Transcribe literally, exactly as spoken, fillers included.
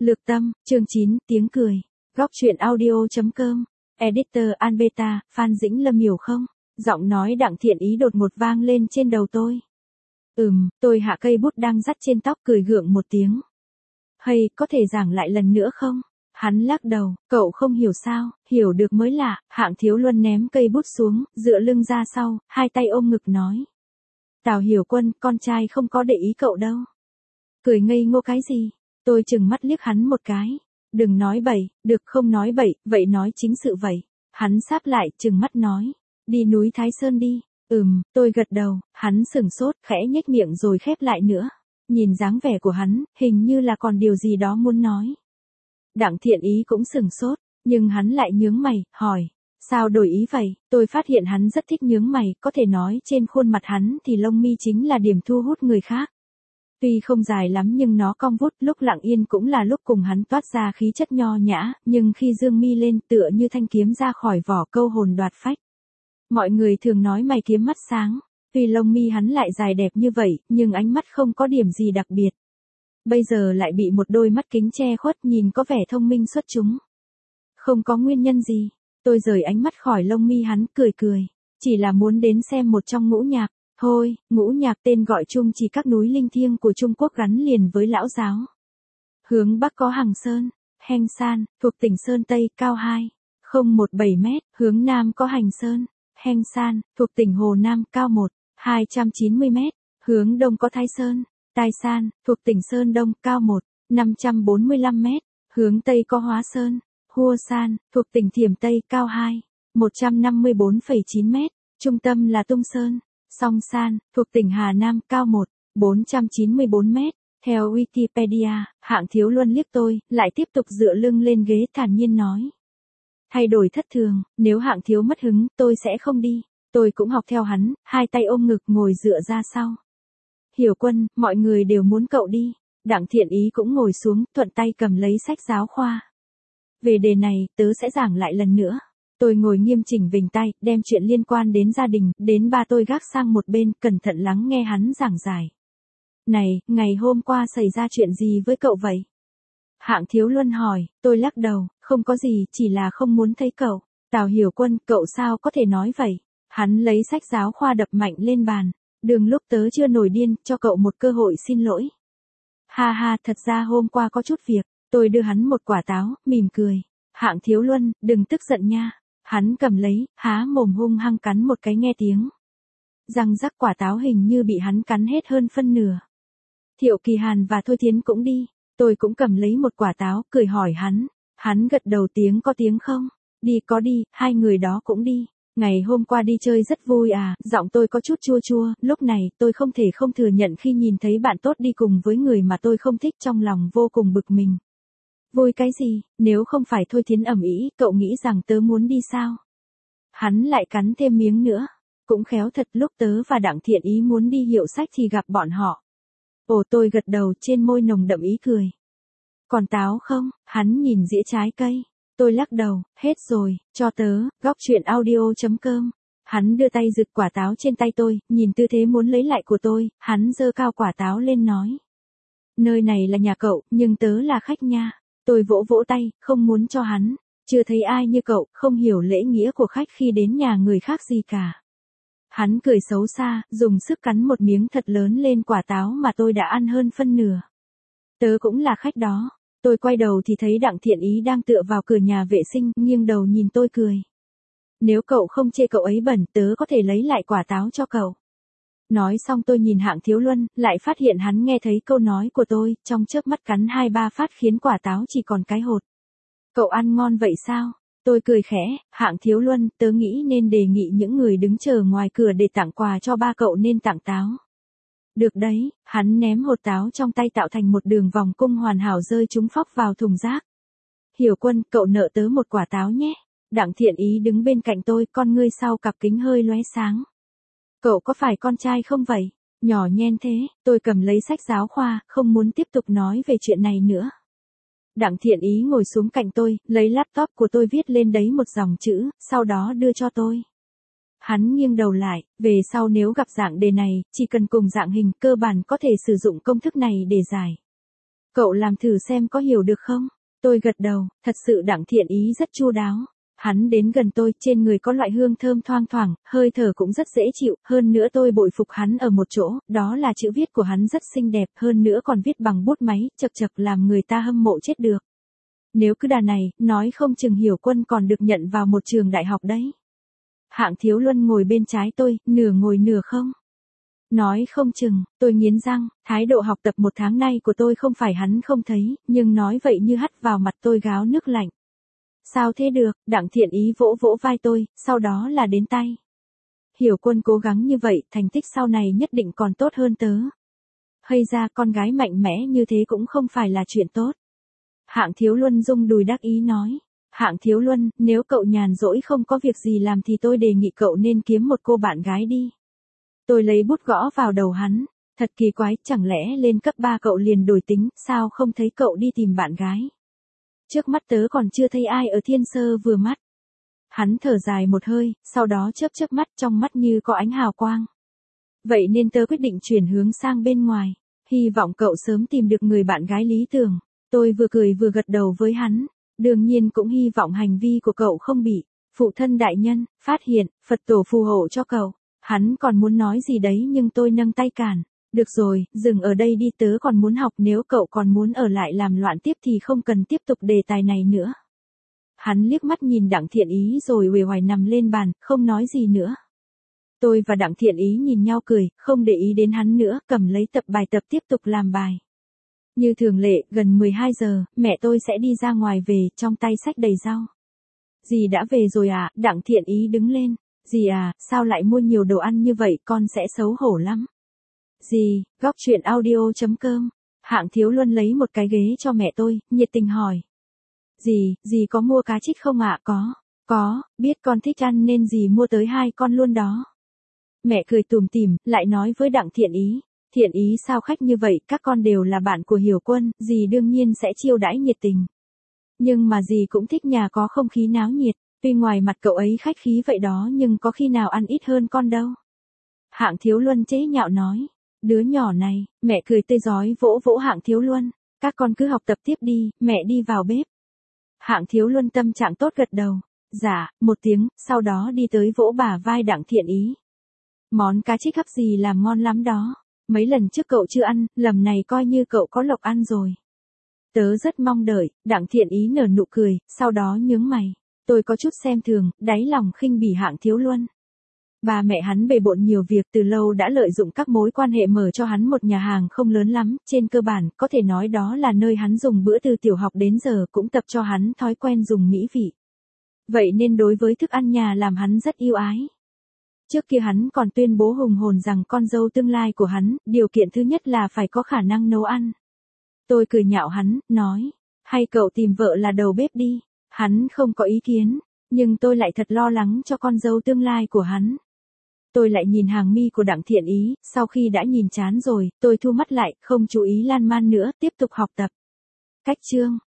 Lược tâm, chương chín, tiếng cười. Góc truyện audio.com. Editor Albeta, Phan Dĩnh Lâm hiểu không? Giọng nói Đặng Thiện Ý đột ngột vang lên trên đầu tôi. Ừm, tôi hạ cây bút đang dắt trên tóc cười gượng một tiếng. Hay, có thể giảng lại lần nữa không? Hắn lắc đầu, cậu không hiểu sao, hiểu được mới lạ. Hạng Thiếu Luân ném cây bút xuống, dựa lưng ra sau, hai tay ôm ngực nói. Tào Hiểu Quân, con trai không có để ý cậu đâu. Cười ngây ngô cái gì? Tôi chừng mắt liếc hắn một cái. Đừng nói bậy, được không nói bậy, vậy nói chính sự vậy. Hắn sáp lại, chừng mắt nói. Đi núi Thái Sơn đi. Ừm, tôi gật đầu, hắn sửng sốt, khẽ nhếch miệng rồi khép lại nữa. Nhìn dáng vẻ của hắn, hình như là còn điều gì đó muốn nói. Đặng Thiện Ý cũng sửng sốt, nhưng hắn lại nhướng mày, hỏi. Sao đổi ý vậy? Tôi phát hiện hắn rất thích nhướng mày, có thể nói trên khuôn mặt hắn thì lông mi chính là điểm thu hút người khác. Tuy không dài lắm nhưng nó cong vút, lúc lặng yên cũng là lúc cùng hắn toát ra khí chất nho nhã, nhưng khi dương mi lên tựa như thanh kiếm ra khỏi vỏ câu hồn đoạt phách. Mọi người thường nói mày kiếm mắt sáng, tuy lông mi hắn lại dài đẹp như vậy, nhưng ánh mắt không có điểm gì đặc biệt. Bây giờ lại bị một đôi mắt kính che khuất nhìn có vẻ thông minh xuất chúng. Không có nguyên nhân gì, tôi rời ánh mắt khỏi lông mi hắn cười cười, chỉ là muốn đến xem một trong ngũ nhạc. Thôi, ngũ nhạc tên gọi chung chỉ các núi linh thiêng của Trung Quốc gắn liền với lão giáo. Hướng Bắc có Hằng Sơn, Heng San, thuộc tỉnh Sơn Tây, cao hai phẩy không một bảy mét, hướng Nam có Hành Sơn, Heng San, thuộc tỉnh Hồ Nam, cao một phẩy hai chín không mét, hướng Đông có Thái Sơn, Tai San, thuộc tỉnh Sơn Đông, cao một phẩy năm bốn lăm mét, hướng Tây có Hóa Sơn, Hua San, thuộc tỉnh Thiểm Tây, cao hai phẩy một năm bốn chín mét, trung tâm là Tung Sơn. Song San, thuộc tỉnh Hà Nam, cao một phẩy bốn chín bốn mét. Theo Wikipedia, Hạng Thiếu Luân liếc tôi, lại tiếp tục dựa lưng lên ghế thản nhiên nói. Thay đổi thất thường, nếu Hạng Thiếu mất hứng, tôi sẽ không đi. Tôi cũng học theo hắn, hai tay ôm ngực ngồi dựa ra sau. Hiểu Quân, mọi người đều muốn cậu đi. Đặng Thiện Ý cũng ngồi xuống, thuận tay cầm lấy sách giáo khoa. Về đề này, tớ sẽ giảng lại lần nữa. Tôi ngồi nghiêm chỉnh vểnh tay, đem chuyện liên quan đến gia đình, đến ba tôi gác sang một bên, cẩn thận lắng nghe hắn giảng giải. Này, ngày hôm qua xảy ra chuyện gì với cậu vậy? Hạng Thiếu Luân hỏi, tôi lắc đầu, không có gì, chỉ là không muốn thấy cậu. Tào Hiểu Quân, cậu sao có thể nói vậy? Hắn lấy sách giáo khoa đập mạnh lên bàn. Đường lúc tớ chưa nổi điên, cho cậu một cơ hội xin lỗi. Ha ha, thật ra hôm qua có chút việc, tôi đưa hắn một quả táo, mỉm cười. Hạng Thiếu Luân, đừng tức giận nha. Hắn cầm lấy, há mồm hung hăng cắn một cái nghe tiếng. Răng rắc quả táo hình như bị hắn cắn hết hơn phân nửa. Thiệu Kỳ Hàn và Thôi Thiến cũng đi. Tôi cũng cầm lấy một quả táo, cười hỏi hắn. Hắn gật đầu tiếng có tiếng không? Đi có đi, hai người đó cũng đi. Ngày hôm qua đi chơi rất vui à, giọng tôi có chút chua chua. Lúc này, tôi không thể không thừa nhận khi nhìn thấy bạn tốt đi cùng với người mà tôi không thích, trong lòng vô cùng bực mình. Vui cái gì, nếu không phải Thôi Thiến ầm ĩ, cậu nghĩ rằng tớ muốn đi sao? Hắn lại cắn thêm miếng nữa. Cũng khéo thật, lúc tớ và Đặng Thiện Ý muốn đi hiệu sách thì gặp bọn họ. Ồ, tôi gật đầu, trên môi nồng đậm ý cười. Còn táo không? Hắn nhìn dĩa trái cây. Tôi lắc đầu, hết rồi, cho tớ, góc truyện audio.com. Hắn đưa tay giựt quả táo trên tay tôi, nhìn tư thế muốn lấy lại của tôi, hắn giơ cao quả táo lên nói. Nơi này là nhà cậu, nhưng tớ là khách nha. Tôi vỗ vỗ tay, không muốn cho hắn. Chưa thấy ai như cậu, không hiểu lễ nghĩa của khách khi đến nhà người khác gì cả. Hắn cười xấu xa, dùng sức cắn một miếng thật lớn lên quả táo mà tôi đã ăn hơn phân nửa. Tớ cũng là khách đó. Tôi quay đầu thì thấy Đặng Thiện Ý đang tựa vào cửa nhà vệ sinh, nghiêng đầu nhìn tôi cười. Nếu cậu không chê cậu ấy bẩn, tớ có thể lấy lại quả táo cho cậu. Nói xong tôi nhìn Hạng Thiếu Luân, lại phát hiện hắn nghe thấy câu nói của tôi, trong chớp mắt cắn hai ba phát khiến quả táo chỉ còn cái hột. Cậu ăn ngon vậy sao? Tôi cười khẽ, Hạng Thiếu Luân, tớ nghĩ nên đề nghị những người đứng chờ ngoài cửa để tặng quà cho ba cậu nên tặng táo. Được đấy, hắn ném hột táo trong tay tạo thành một đường vòng cung hoàn hảo rơi trúng phóc vào thùng rác. Hiểu Quân, cậu nợ tớ một quả táo nhé. Đặng Thiện Ý đứng bên cạnh tôi, con ngươi sau cặp kính hơi lóe sáng. Cậu có phải con trai không vậy? Nhỏ nhen thế, tôi cầm lấy sách giáo khoa, không muốn tiếp tục nói về chuyện này nữa. Đặng Thiện Ý ngồi xuống cạnh tôi, lấy laptop của tôi viết lên đấy một dòng chữ, sau đó đưa cho tôi. Hắn nghiêng đầu lại, về sau nếu gặp dạng đề này, chỉ cần cùng dạng hình cơ bản có thể sử dụng công thức này để giải. Cậu làm thử xem có hiểu được không? Tôi gật đầu, thật sự Đặng Thiện Ý rất chu đáo. Hắn đến gần tôi, trên người có loại hương thơm thoang thoảng, hơi thở cũng rất dễ chịu, hơn nữa tôi bội phục hắn ở một chỗ, đó là chữ viết của hắn rất xinh đẹp, hơn nữa còn viết bằng bút máy, chật chật làm người ta hâm mộ chết được. Nếu cứ đà này, nói không chừng Hiểu Quân còn được nhận vào một trường đại học đấy. Hạng Thiếu Luân ngồi bên trái tôi, nửa ngồi nửa không. Nói không chừng, tôi nghiến răng, thái độ học tập một tháng nay của tôi không phải hắn không thấy, nhưng nói vậy như hắt vào mặt tôi gáo nước lạnh. Sao thế được, Đặng Thiện Ý vỗ vỗ vai tôi, sau đó là đến tay. Hiểu Quân cố gắng như vậy, thành tích sau này nhất định còn tốt hơn tớ. Hay ra con gái mạnh mẽ như thế cũng không phải là chuyện tốt. Hạng Thiếu Luân rung đùi đắc ý nói. Hạng Thiếu Luân, nếu cậu nhàn rỗi không có việc gì làm thì tôi đề nghị cậu nên kiếm một cô bạn gái đi. Tôi lấy bút gõ vào đầu hắn. Thật kỳ quái, chẳng lẽ lên cấp ba cậu liền đổi tính, sao không thấy cậu đi tìm bạn gái? Trước mắt tớ còn chưa thấy ai ở Thiên Sơ vừa mắt. Hắn thở dài một hơi, sau đó chớp chớp mắt, trong mắt như có ánh hào quang. Vậy nên tớ quyết định chuyển hướng sang bên ngoài. Hy vọng cậu sớm tìm được người bạn gái lý tưởng. Tôi vừa cười vừa gật đầu với hắn. Đương nhiên cũng hy vọng hành vi của cậu không bị phụ thân đại nhân phát hiện, Phật tổ phù hộ cho cậu. Hắn còn muốn nói gì đấy nhưng tôi nâng tay cản. Được rồi, dừng ở đây đi, tớ còn muốn học, nếu cậu còn muốn ở lại làm loạn tiếp thì không cần tiếp tục đề tài này nữa. Hắn liếc mắt nhìn Đặng Thiện Ý rồi uể oải nằm lên bàn, không nói gì nữa. Tôi và Đặng Thiện Ý nhìn nhau cười, không để ý đến hắn nữa, cầm lấy tập bài tập tiếp tục làm bài. Như thường lệ, gần mười hai giờ, mẹ tôi sẽ đi ra ngoài về, trong tay xách đầy rau. Dì đã về rồi à? Đặng Thiện Ý đứng lên. Dì à, sao lại mua nhiều đồ ăn như vậy, con sẽ xấu hổ lắm. Dì, góc chuyện audio chấm com. Hạng Thiếu Luân lấy một cái ghế cho mẹ tôi, nhiệt tình hỏi. Dì, dì có mua cá trích không ạ? Có, có, biết con thích ăn nên dì mua tới hai con luôn đó. Mẹ cười tủm tỉm, lại nói với Đặng Thiện Ý. Thiện Ý sao khách như vậy, các con đều là bạn của Hiểu Quân, dì đương nhiên sẽ chiêu đãi nhiệt tình. Nhưng mà dì cũng thích nhà có không khí náo nhiệt, tuy ngoài mặt cậu ấy khách khí vậy đó nhưng có khi nào ăn ít hơn con đâu. Hạng Thiếu Luân chế nhạo nói. Đứa nhỏ này, mẹ cười tươi rói vỗ vỗ Hạng Thiếu Luân. Các con cứ học tập tiếp đi, mẹ đi vào bếp. Hạng Thiếu Luân tâm trạng tốt gật đầu. Dạ, một tiếng, sau đó đi tới vỗ bả vai Đặng Thiện Ý. Món cá trích hấp gì làm ngon lắm đó. Mấy lần trước cậu chưa ăn, lần này coi như cậu có lộc ăn rồi. Tớ rất mong đợi, Đặng Thiện Ý nở nụ cười, sau đó nhướng mày. Tôi có chút xem thường, đáy lòng khinh bỉ Hạng Thiếu Luân. Ba mẹ hắn bề bộn nhiều việc, từ lâu đã lợi dụng các mối quan hệ mở cho hắn một nhà hàng không lớn lắm, trên cơ bản, có thể nói đó là nơi hắn dùng bữa từ tiểu học đến giờ, cũng tập cho hắn thói quen dùng mỹ vị. Vậy nên đối với thức ăn nhà làm hắn rất yêu ái. Trước kia hắn còn tuyên bố hùng hồn rằng con dâu tương lai của hắn, điều kiện thứ nhất là phải có khả năng nấu ăn. Tôi cười nhạo hắn, nói, hay cậu tìm vợ là đầu bếp đi. Hắn không có ý kiến, nhưng tôi lại thật lo lắng cho con dâu tương lai của hắn. Tôi lại nhìn hàng mi của Đặng Thiện Ý, sau khi đã nhìn chán rồi, tôi thu mắt lại, không chú ý lan man nữa, tiếp tục học tập. Cách chương